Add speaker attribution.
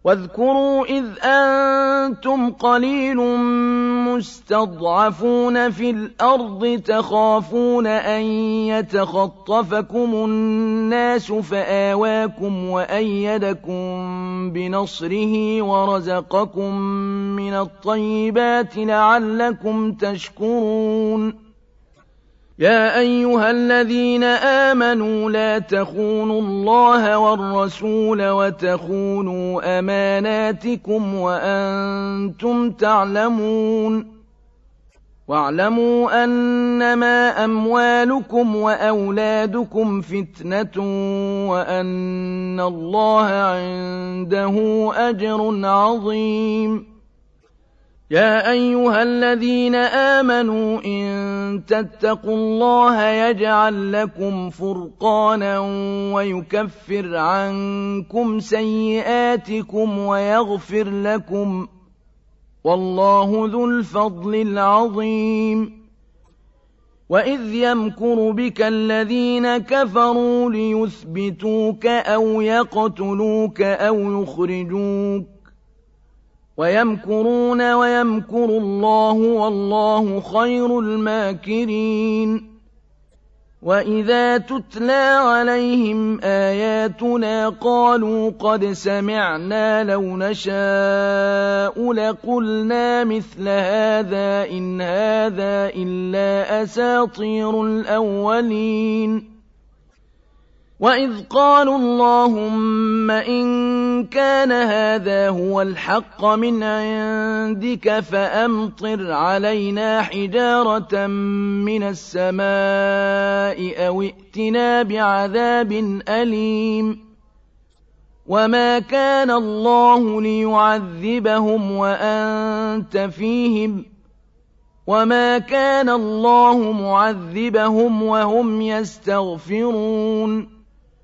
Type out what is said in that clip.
Speaker 1: واذكروا إذ أنتم قليل مستضعفون في الأرض تخافون أن يتخطفكم الناس فآواكم وأيدكم بنصره ورزقكم من الطيبات لعلكم تشكرون يا أيها الذين آمنوا لا تخونوا الله والرسول وتخونوا أماناتكم وأنتم تعلمون واعلموا أنما أموالكم وأولادكم فتنة وأن الله عنده أجر عظيم يا أيها الذين آمنوا إن تتقوا الله يجعل لكم فرقانا ويكفر عنكم سيئاتكم ويغفر لكم والله ذو الفضل العظيم وإذ يمكر بك الذين كفروا ليثبتوك أو يقتلوك أو يخرجوك ويمكرون ويمكر الله والله خير الماكرين وإذا تتلى عليهم آياتنا قالوا قد سمعنا لو نشاء لقلنا مثل هذا إن هذا إلا أساطير الأولين وإذ قالوا اللهم إن كان هذا هو الحق من عندك فأمطر علينا حجارة من السماء أو ائتنا بعذاب أليم وما كان الله ليعذبهم وأنت فيهم وما كان الله معذبهم وهم يستغفرون